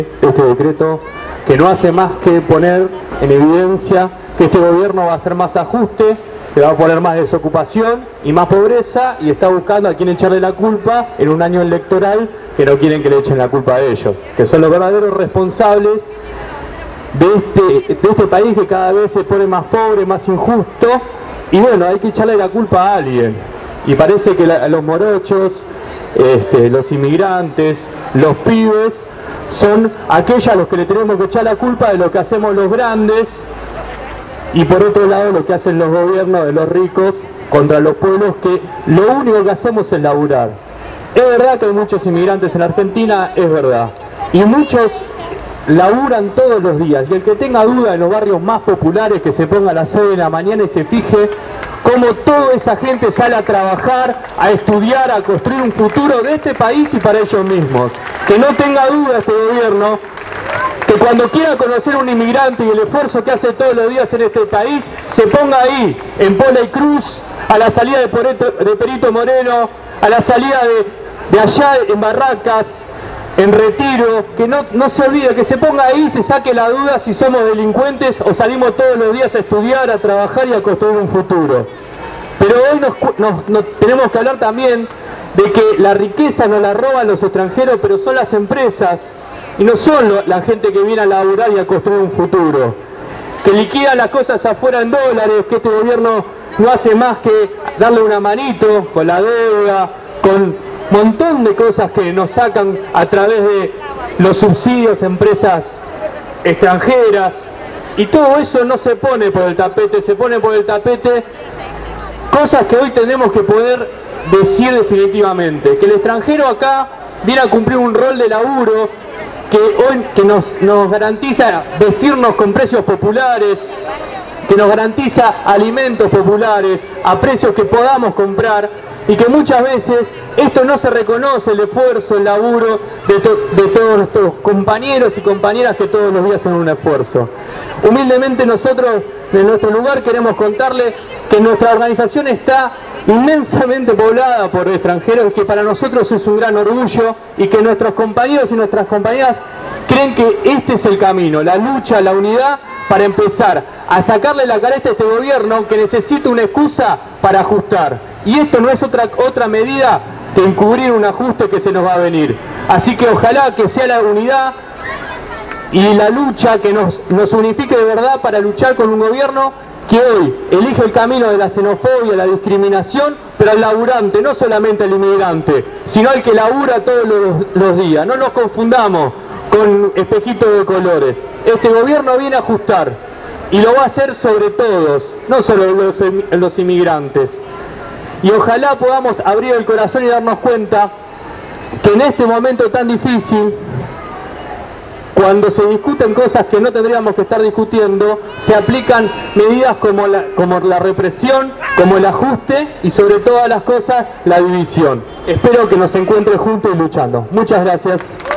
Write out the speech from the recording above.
este decreto, que no hace más que poner en evidencia que este gobierno va a hacer más ajuste, que va a poner más desocupación y más pobreza, y está buscando a quién echarle la culpa en un año electoral que no quieren que le echen la culpa a ellos, que son los verdaderos responsables de este país que cada vez se pone más pobre, más injusto. Y bueno, hay que echarle la culpa a alguien, y parece que los morochos, los inmigrantes, los pibes, son aquellos a los que le tenemos que echar la culpa de lo que hacemos los grandes, y por otro lado lo que hacen los gobiernos de los ricos contra los pueblos, que lo único que hacemos es laburar. Es verdad que hay muchos inmigrantes en Argentina, es verdad, y muchos laburan todos los días, y el que tenga duda en los barrios más populares, que se ponga a las 6 de la mañana y se fije cómo toda esa gente sale a trabajar, a estudiar, a construir un futuro de este país y para ellos mismos. Que no tenga duda este gobierno, que cuando quiera conocer a un inmigrante y el esfuerzo que hace todos los días en este país, se ponga ahí, en Pola y Cruz, a la salida de Perito Moreno, a la salida de allá en Barracas, en Retiro, que no se olvide, que se ponga ahí, se saque la duda si somos delincuentes o salimos todos los días a estudiar, a trabajar y a construir un futuro. Pero hoy nos tenemos que hablar también de que la riqueza nos la roban los extranjeros, pero son las empresas y no son la gente que viene a laburar y a construir un futuro, que liquidan las cosas afuera en dólares, que este gobierno no hace más que darle una manito con la deuda, con montón de cosas que nos sacan a través de los subsidios a empresas extranjeras, y todo eso no se pone por el tapete, se pone por el tapete cosas que hoy tenemos que poder decir definitivamente, que el extranjero acá viene a cumplir un rol de laburo, que nos garantiza vestirnos con precios populares, que nos garantiza alimentos populares a precios que podamos comprar, y que muchas veces esto no se reconoce, el esfuerzo, el laburo de todos nuestros compañeros y compañeras que todos los días hacen un esfuerzo. Humildemente nosotros, de nuestro lugar, queremos contarles que nuestra organización está inmensamente poblada por extranjeros, y que para nosotros es un gran orgullo, y que nuestros compañeros y nuestras compañeras creen que este es el camino, la lucha, la unidad, para empezar a sacarle la careta a este gobierno que necesita una excusa para ajustar. Y esto no es otra medida que encubrir un ajuste que se nos va a venir. Así que ojalá que sea la unidad y la lucha que nos unifique de verdad para luchar con un gobierno que hoy elige el camino de la xenofobia, la discriminación, pero al laburante, no solamente al inmigrante, sino al que labura todos los días. No nos confundamos con espejitos de colores. Este gobierno viene a ajustar, y lo va a hacer sobre todos, no solo los inmigrantes. Y ojalá podamos abrir el corazón y darnos cuenta que en este momento tan difícil, cuando se discuten cosas que no tendríamos que estar discutiendo, se aplican medidas como la represión, como el ajuste y sobre todas las cosas la división. Espero que nos encuentren juntos y luchando. Muchas gracias.